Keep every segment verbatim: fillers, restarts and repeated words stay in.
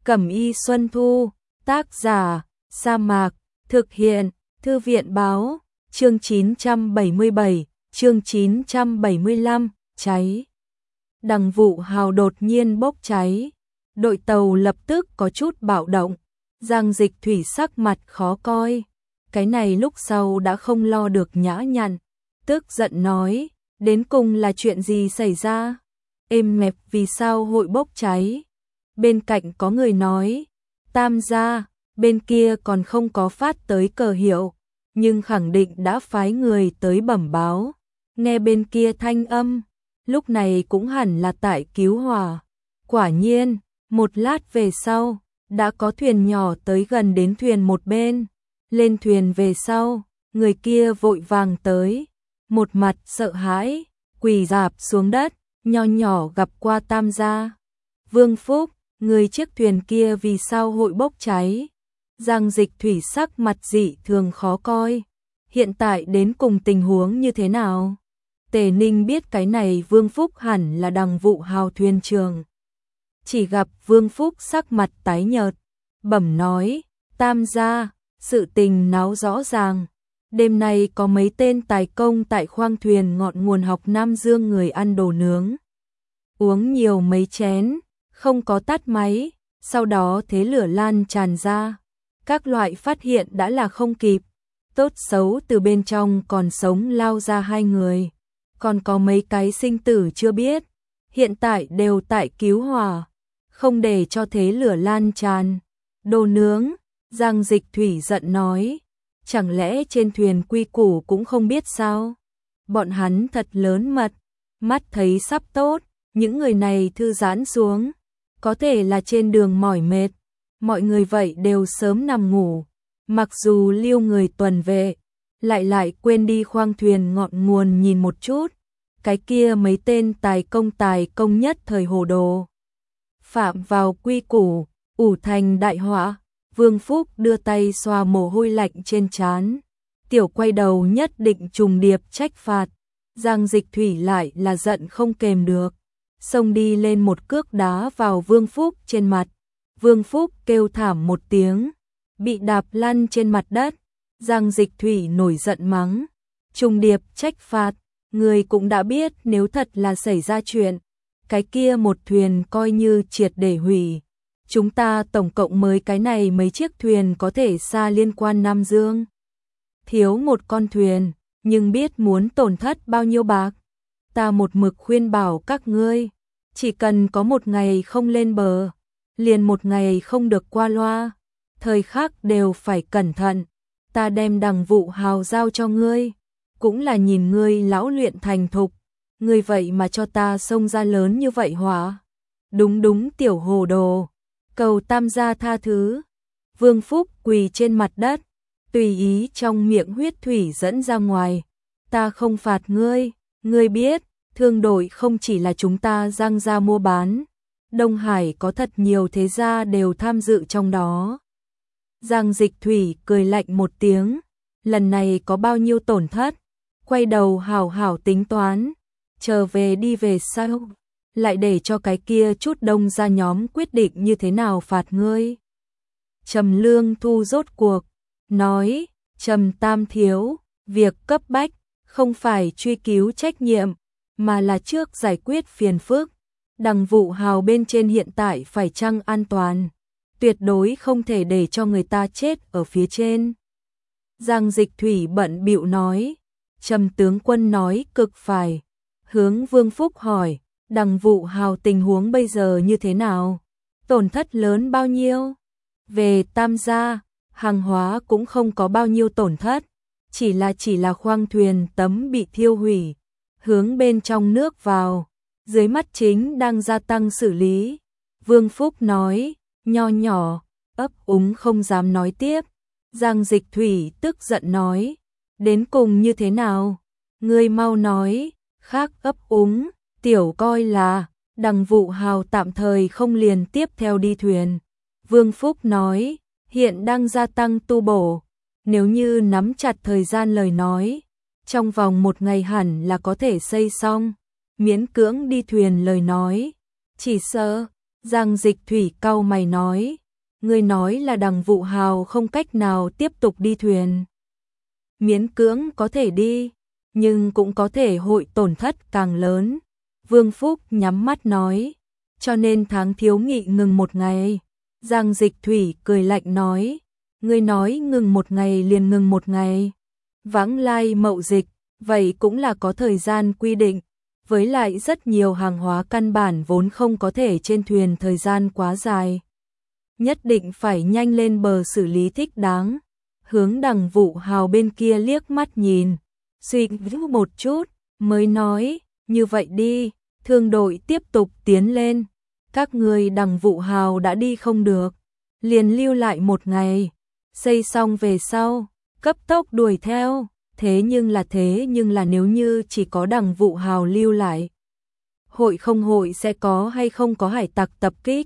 Cẩm y Xuân Thu, tác giả, Sa Mạc, thực hiện, Thư viện báo, chương chín trăm bảy mươi bảy, chương chín trăm bảy mươi lăm, cháy. Đằng Vũ Hào đột nhiên bốc cháy, đội tàu lập tức có chút bạo động, Giang Dịch Thủy sắc mặt khó coi, cái này lúc sau đã không lo được nhã nhặn, tức giận nói, đến cùng là chuyện gì xảy ra? Êm mẹp vì sao hội bốc cháy? Bên cạnh có người nói, Tam gia, bên kia còn không có phát tới cờ hiệu, nhưng khẳng định đã phái người tới bẩm báo. Nghe bên kia thanh âm, lúc này cũng hẳn là tại cứu hỏa. Quả nhiên, một lát về sau, đã có thuyền nhỏ tới gần đến thuyền một bên. Lên thuyền về sau, người kia vội vàng tới, một mặt sợ hãi, quỳ rạp xuống đất, nho nhỏ gặp qua Tam gia. Vương Phúc, người chiếc thuyền kia vì sao hội bốc cháy? Giang Dịch Thủy sắc mặt dị thường khó coi. Hiện tại đến cùng tình huống như thế nào? Tề Ninh biết cái này Vương Phúc hẳn là Đằng Vũ Hào thuyền trưởng. Chỉ gặp Vương Phúc sắc mặt tái nhợt, bẩm nói, Tam gia, sự tình náo rõ ràng. Đêm nay có mấy tên tài công tại khoang thuyền ngọn nguồn học Nam Dương người ăn đồ nướng. Uống nhiều mấy chén, không có tắt máy, sau đó thế lửa lan tràn ra. Các loại phát hiện đã là không kịp, tốt xấu từ bên trong còn sống lao ra hai người. Còn có mấy cái sinh tử chưa biết, hiện tại đều tại cứu hỏa, không để cho thế lửa lan tràn. Đồ nướng, Giang Dịch Thủy giận nói, chẳng lẽ trên thuyền quy củ cũng không biết sao? Bọn hắn thật lớn mật, mắt thấy sắp tốt, những người này thư giãn xuống, có thể là trên đường mỏi mệt, mọi người vậy đều sớm nằm ngủ, mặc dù lưu người tuần vệ, lại lại quên đi khoang thuyền ngọn nguồn nhìn một chút, cái kia mấy tên tài công tài công nhất thời hồ đồ. Phạm vào quy củ, ủ thành đại họa. Vương Phúc đưa tay xoa mồ hôi lạnh trên trán, tiểu quay đầu nhất định trùng điệp trách phạt. Giang Dịch Thủy lại là giận không kềm được, xông đi lên một cước đá vào Vương Phúc trên mặt. Vương Phúc kêu thảm một tiếng, bị đạp lăn trên mặt đất. Giang Dịch Thủy nổi giận mắng, trùng điệp trách phạt, người cũng đã biết nếu thật là xảy ra chuyện, cái kia một thuyền coi như triệt để hủy. Chúng ta tổng cộng mới cái này mấy chiếc thuyền có thể xa liên quan Nam Dương. Thiếu một con thuyền, nhưng biết muốn tổn thất bao nhiêu bạc. Ta một mực khuyên bảo các ngươi, chỉ cần có một ngày không lên bờ, liền một ngày không được qua loa, thời khắc đều phải cẩn thận. Ta đem Đằng Vũ Hào giao cho ngươi, cũng là nhìn ngươi lão luyện thành thục, ngươi vậy mà cho ta xông ra lớn như vậy hỏa. Đúng đúng tiểu hồ đồ, cầu Tam gia tha thứ. Vương Phúc quỳ trên mặt đất, tùy ý trong miệng huyết thủy dẫn ra ngoài. Ta không phạt ngươi, ngươi biết, thương đội không chỉ là chúng ta Giang gia mua bán, Đông Hải có thật nhiều thế gia đều tham dự trong đó. Giang Dịch Thủy cười lạnh một tiếng, lần này có bao nhiêu tổn thất, quay đầu hảo hảo tính toán, chờ về đi về sau, lại để cho cái kia chút đông ra nhóm quyết định như thế nào phạt ngươi. Trầm Lương Thu rốt cuộc, nói, Trầm Tam thiếu, việc cấp bách, không phải truy cứu trách nhiệm, mà là trước giải quyết phiền phức. Đằng Vũ Hào bên trên hiện tại phải chăng an toàn, tuyệt đối không thể để cho người ta chết ở phía trên. Giang Dịch Thủy bận bịu nói, Trầm tướng quân nói cực phải. Hướng Vương Phúc hỏi, Đằng Vũ Hào tình huống bây giờ như thế nào? Tổn thất lớn bao nhiêu? Về Tam gia, hàng hóa cũng không có bao nhiêu tổn thất, chỉ là chỉ là khoang thuyền tấm bị thiêu hủy, hướng bên trong nước vào, dưới mắt chính đang gia tăng xử lý. Vương Phúc nói, nho nhỏ, ấp úng không dám nói tiếp. Giang Dịch Thủy tức giận nói, đến cùng như thế nào? Ngươi mau nói, khác ấp úng, tiểu coi là, Đằng Vũ Hào tạm thời không liền tiếp theo đi thuyền. Vương Phúc nói, hiện đang gia tăng tu bổ, nếu như nắm chặt thời gian lời nói, trong vòng một ngày hẳn là có thể xây xong. Miễn cưỡng đi thuyền lời nói, chỉ sợ Giang Dịch Thủy cau mày nói, ngươi nói là Đằng Vụ Hào không cách nào tiếp tục đi thuyền. Miễn cưỡng có thể đi, nhưng cũng có thể hội tổn thất càng lớn. Vương Phúc nhắm mắt nói, cho nên tháng thiếu nghị ngừng một ngày. Giang Dịch Thủy cười lạnh nói, ngươi nói ngừng một ngày liền ngừng một ngày. Vãng lai mậu dịch, vậy cũng là có thời gian quy định. Với lại rất nhiều hàng hóa căn bản vốn không có thể trên thuyền thời gian quá dài. Nhất định phải nhanh lên bờ xử lý thích đáng. Hướng Đằng Vụ Hào bên kia liếc mắt nhìn, suy nghĩ một chút, mới nói, như vậy đi, thương đội tiếp tục tiến lên. Các người Đằng Vụ Hào đã đi không được, liền lưu lại một ngày, xây xong về sau, cấp tốc đuổi theo. Thế nhưng là thế nhưng là nếu như chỉ có Đằng Vụ Hào lưu lại, hội không hội sẽ có hay không có hải tặc tập kích.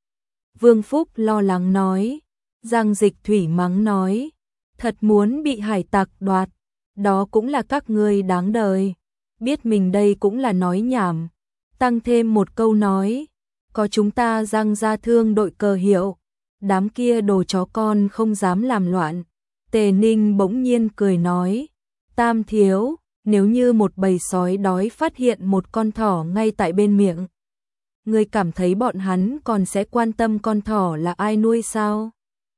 Vương Phúc lo lắng nói. Giang Dịch Thủy mắng nói, thật muốn bị hải tặc đoạt, đó cũng là các ngươi đáng đời. Biết mình đây cũng là nói nhảm. Tăng thêm một câu nói, có chúng ta Giang gia thương đội cờ hiệu, đám kia đồ chó con không dám làm loạn. Tề Ninh bỗng nhiên cười nói, Tam thiếu, nếu như một bầy sói đói phát hiện một con thỏ ngay tại bên miệng, ngươi cảm thấy bọn hắn còn sẽ quan tâm con thỏ là ai nuôi sao?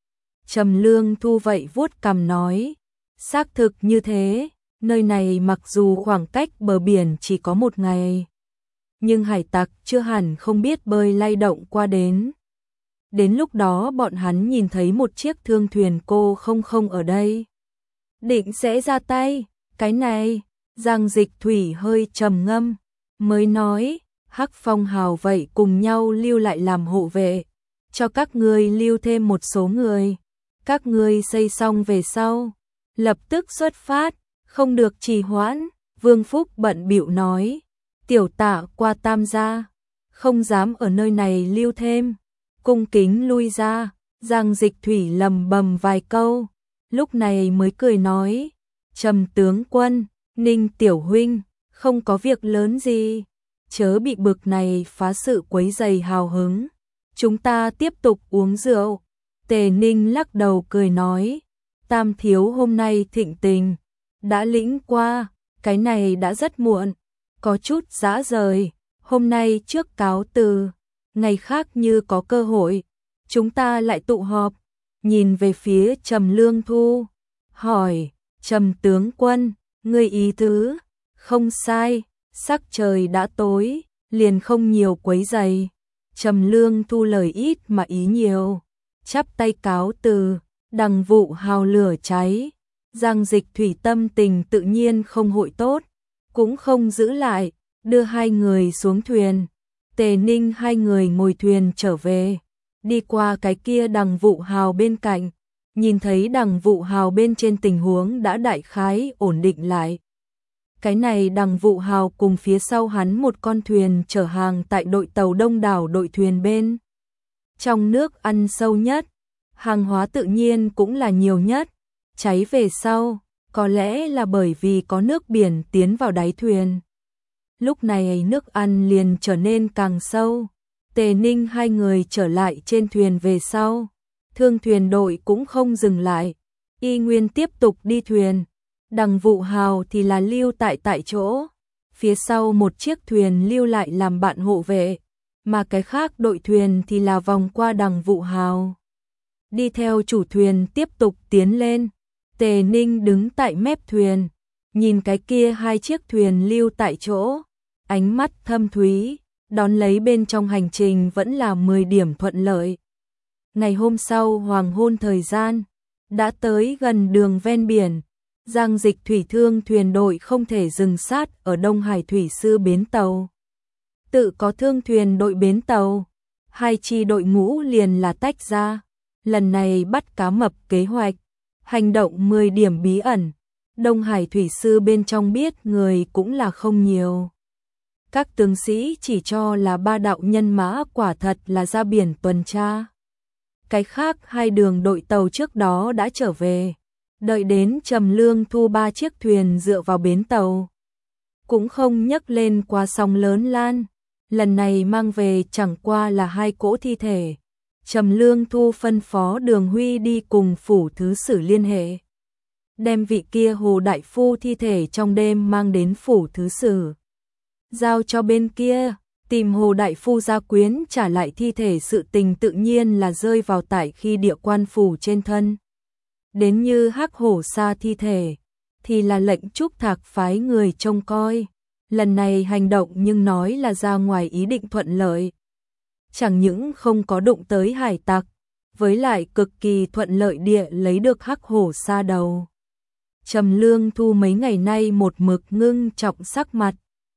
Trầm Lương Thu vậy vuốt cằm nói, xác thực như thế, nơi này mặc dù khoảng cách bờ biển chỉ có một ngày, nhưng hải tặc chưa hẳn không biết bơi lay động qua đến. Đến lúc đó bọn hắn nhìn thấy một chiếc thương thuyền cô không không ở đây, định sẽ ra tay. Cái này, Giang Dịch Thủy hơi trầm ngâm, mới nói, Hắc Phong Hào vậy cùng nhau lưu lại làm hộ vệ, cho các ngươi lưu thêm một số người. Các ngươi xây xong về sau, lập tức xuất phát, không được trì hoãn. Vương Phúc bận bịu nói, tiểu tạ qua Tam gia, không dám ở nơi này lưu thêm, cung kính lui ra. Giang Dịch Thủy lầm bầm vài câu, lúc này mới cười nói, Trầm tướng quân, Ninh tiểu huynh, không có việc lớn gì, chớ bị bực này phá sự quấy rầy hào hứng, chúng ta tiếp tục uống rượu. Tề Ninh lắc đầu cười nói, Tam thiếu hôm nay thịnh tình, đã lĩnh qua, cái này đã rất muộn, có chút dã rời, hôm nay trước cáo từ, ngày khác như có cơ hội, chúng ta lại tụ họp. Nhìn về phía Trầm Lương Thu, hỏi, Trầm tướng quân, ngươi ý tứ? Không sai, sắc trời đã tối, liền không nhiều quấy rầy. Trầm Lương Thu lời ít mà ý nhiều, chắp tay cáo từ. Đằng Vụ Hào lửa cháy, Giang Dịch Thủy tâm tình tự nhiên không hội tốt, cũng không giữ lại, đưa hai người xuống thuyền. Tề Ninh hai người ngồi thuyền trở về, đi qua cái kia Đằng Vụ Hào bên cạnh, nhìn thấy Đằng Vụ Hào bên trên tình huống đã đại khái ổn định lại. Cái này Đằng Vụ Hào cùng phía sau hắn một con thuyền chở hàng tại đội tàu đông đảo đội thuyền bên trong nước ăn sâu nhất, hàng hóa tự nhiên cũng là nhiều nhất. Cháy về sau, có lẽ là bởi vì có nước biển tiến vào đáy thuyền. Lúc này nước ăn liền trở nên càng sâu. Tề Ninh hai người trở lại trên thuyền về sau, thương thuyền đội cũng không dừng lại, y nguyên tiếp tục đi thuyền. Đằng Vụ Hào thì là lưu tại tại chỗ, phía sau một chiếc thuyền lưu lại làm bạn hộ vệ, mà cái khác đội thuyền thì là vòng qua Đằng Vụ Hào, đi theo chủ thuyền tiếp tục tiến lên. Tề Ninh đứng tại mép thuyền, nhìn cái kia hai chiếc thuyền lưu tại chỗ, ánh mắt thâm thúy, đón lấy bên trong hành trình vẫn là mười điểm thuận lợi. Ngày hôm sau hoàng hôn thời gian, đã tới gần đường ven biển, Giang Dịch Thủy thương thuyền đội không thể dừng sát ở Đông Hải Thủy Sư bến tàu. Tự có thương thuyền đội bến tàu, hai chi đội ngũ liền là tách ra, lần này bắt cá mập kế hoạch, hành động mười điểm bí ẩn, Đông Hải Thủy Sư bên trong biết người cũng là không nhiều. Các tướng sĩ chỉ cho là ba đạo nhân mã quả thật là ra biển tuần tra. Cái khác hai đường đội tàu trước đó đã trở về, đợi đến Trầm Lương Thu ba chiếc thuyền dựa vào bến tàu, cũng không nhấc lên qua sóng lớn lan. lần này mang về chẳng qua là hai cỗ thi thể. Trầm Lương Thu phân phó Đường Huy đi cùng phủ thứ sử liên hệ, đem vị kia Hồ đại phu thi thể trong đêm mang đến phủ thứ sử, giao cho bên kia. Tìm Hồ đại phu gia quyến trả lại thi thể sự tình tự nhiên là rơi vào tại khi địa quan phủ trên thân. Đến như Hắc Hổ Sa thi thể thì là lệnh Trúc Thạc phái người trông coi. Lần này hành động nhưng nói là ra ngoài ý định thuận lợi. Chẳng những không có đụng tới hải tặc, với lại cực kỳ thuận lợi địa lấy được Hắc Hổ Sa đầu. Trầm Lương Thu mấy ngày nay một mực ngưng trọng sắc mặt.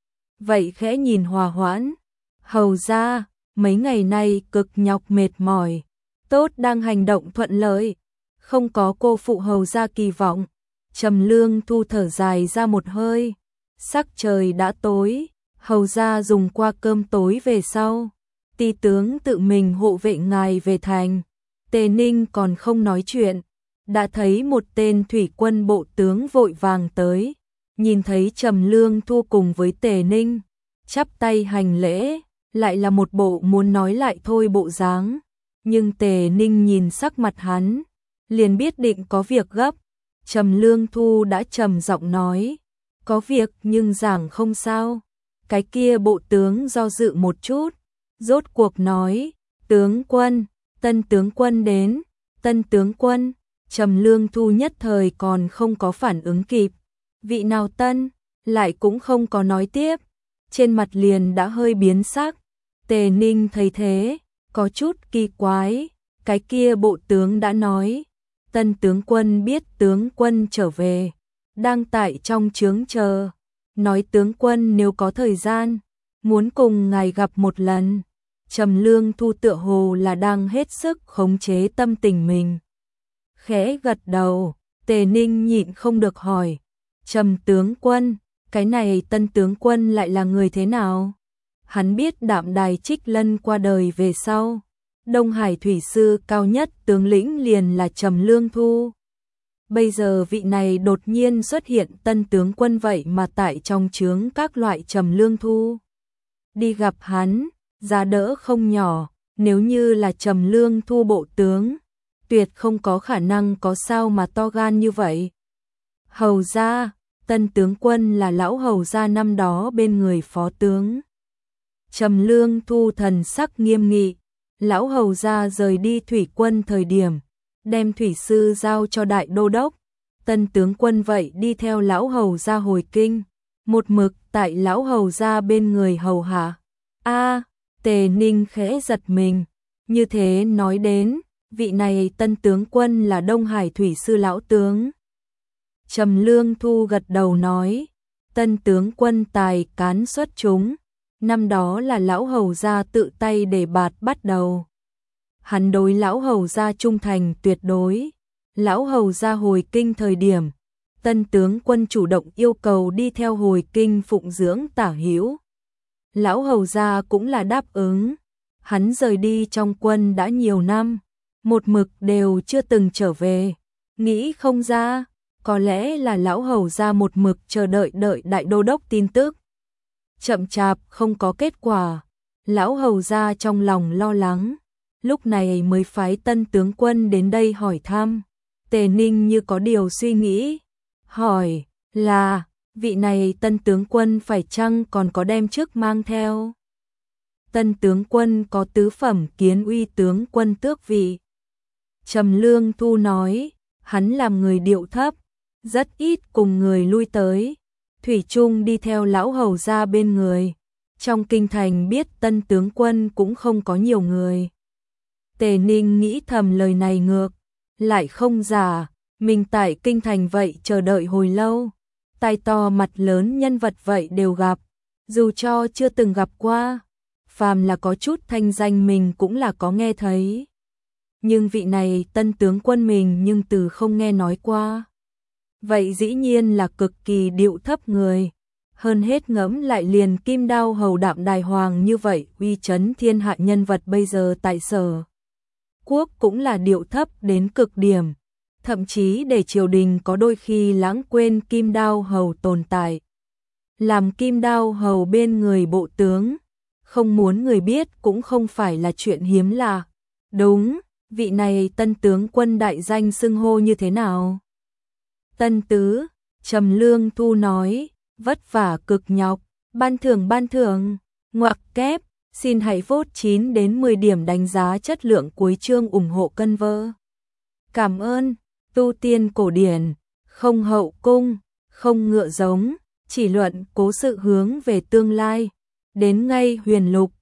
Vậy khẽ nhìn hòa hoãn. Hầu ra, mấy ngày nay cực nhọc mệt mỏi. Tốt đang hành động thuận lợi. Không có cô phụ hầu ra kỳ vọng. Trầm Lương Thu thở dài ra một hơi. Sắc trời đã tối. Hầu ra dùng qua cơm tối về sau. Ti tướng tự mình hộ vệ ngài về thành. Tề Ninh còn không nói chuyện. Đã thấy một tên thủy quân bộ tướng vội vàng tới. Nhìn thấy Trầm Lương Thu cùng với Tề Ninh, chắp tay hành lễ, lại là một bộ muốn nói lại thôi bộ dáng. Nhưng Tề Ninh nhìn sắc mặt hắn, liền biết định có việc gấp. Trầm Lương Thu đã trầm giọng nói, có việc nhưng giảng không sao. Cái kia bộ tướng do dự một chút, rốt cuộc nói, tướng quân, tân tướng quân đến, tân tướng quân. Trầm Lương Thu nhất thời còn không có phản ứng kịp. Vị nào tân, lại cũng không có nói tiếp. Trên mặt liền đã hơi biến sắc. Tề Ninh thấy thế, có chút kỳ quái. Cái kia bộ tướng đã nói, tân tướng quân biết tướng quân trở về, đang tại trong trướng chờ. Nói tướng quân nếu có thời gian, muốn cùng ngài gặp một lần. Trầm Lương Thu tựa hồ là đang hết sức khống chế tâm tình mình. Khẽ gật đầu, Tề Ninh nhịn không được hỏi, Trầm tướng quân, cái này tân tướng quân lại là người thế nào? Hắn biết Đạm Đài Trích Lân qua đời về sau, Đông Hải thủy sư cao nhất tướng lĩnh liền là Trầm Lương Thu. Bây giờ vị này đột nhiên xuất hiện tân tướng quân vậy mà tại trong trướng các loại Trầm Lương Thu. Đi gặp hắn, giá đỡ không nhỏ, nếu như là Trầm Lương Thu bộ tướng, tuyệt không có khả năng có sao mà to gan như vậy. Hầu gia, tân tướng quân là lão hầu gia năm đó bên người phó tướng. Trầm Lương Thu thần sắc nghiêm nghị, lão hầu gia rời đi thủy quân thời điểm, đem thủy sư giao cho đại đô đốc. Tân tướng quân vậy đi theo lão hầu gia hồi kinh, một mực tại lão hầu gia bên người hầu hạ. A, Tề Ninh khẽ giật mình, như thế nói đến, vị này tân tướng quân là Đông Hải thủy sư lão tướng. Trầm Lương Thu gật đầu nói, tân tướng quân tài cán xuất chúng, năm đó là lão hầu gia tự tay đề bạt bắt đầu. Hắn đối lão hầu gia trung thành tuyệt đối. Lão hầu gia hồi kinh thời điểm, tân tướng quân chủ động yêu cầu đi theo hồi kinh phụng dưỡng tả hữu. Lão hầu gia cũng là đáp ứng. Hắn rời đi trong quân đã nhiều năm, một mực đều chưa từng trở về. Nghĩ không ra, có lẽ là lão hầu gia một mực chờ đợi đợi đại đô đốc tin tức. Chậm chạp không có kết quả, lão hầu gia trong lòng lo lắng, lúc này mới phái tân tướng quân đến đây hỏi thăm. Tề Ninh như có điều suy nghĩ, hỏi là, vị này tân tướng quân phải chăng còn có đem trước mang theo? Tân tướng quân có tứ phẩm kiến uy tướng quân tước vị. Trầm Lương Thu nói, hắn làm người điệu thấp, rất ít cùng người lui tới, thủy chung đi theo lão hầu gia bên người. Trong kinh thành biết tân tướng quân cũng không có nhiều người. Tề Ninh nghĩ thầm lời này ngược lại không giả, mình tại kinh thành vậy chờ đợi hồi lâu, tai to mặt lớn nhân vật vậy đều gặp, dù cho chưa từng gặp qua, phàm là có chút thanh danh mình cũng là có nghe thấy. Nhưng vị này tân tướng quân mình nhưng từ không nghe nói qua. Vậy dĩ nhiên là cực kỳ điệu thấp người, hơn hết ngẫm lại liền Kim Đao hầu Đạm Đài Hoàng như vậy uy chấn thiên hạ nhân vật bây giờ tại Sở Quốc cũng là điệu thấp đến cực điểm, thậm chí để triều đình có đôi khi lãng quên Kim Đao hầu tồn tại. Làm Kim Đao hầu bên người bộ tướng, không muốn người biết cũng không phải là chuyện hiếm lạ. Đúng, vị này Tân tướng quân đại danh xưng hô như thế nào? Tân tứ, Trầm Lương Thu nói, vất vả cực nhọc, ban thưởng ban thưởng, ngoặc kép, xin hãy vote chín đến mười điểm đánh giá chất lượng cuối chương ủng hộ cân vơ. Cảm ơn, tu tiên cổ điển, không hậu cung, không ngựa giống, chỉ luận cố sự hướng về tương lai, đến ngay huyền lục,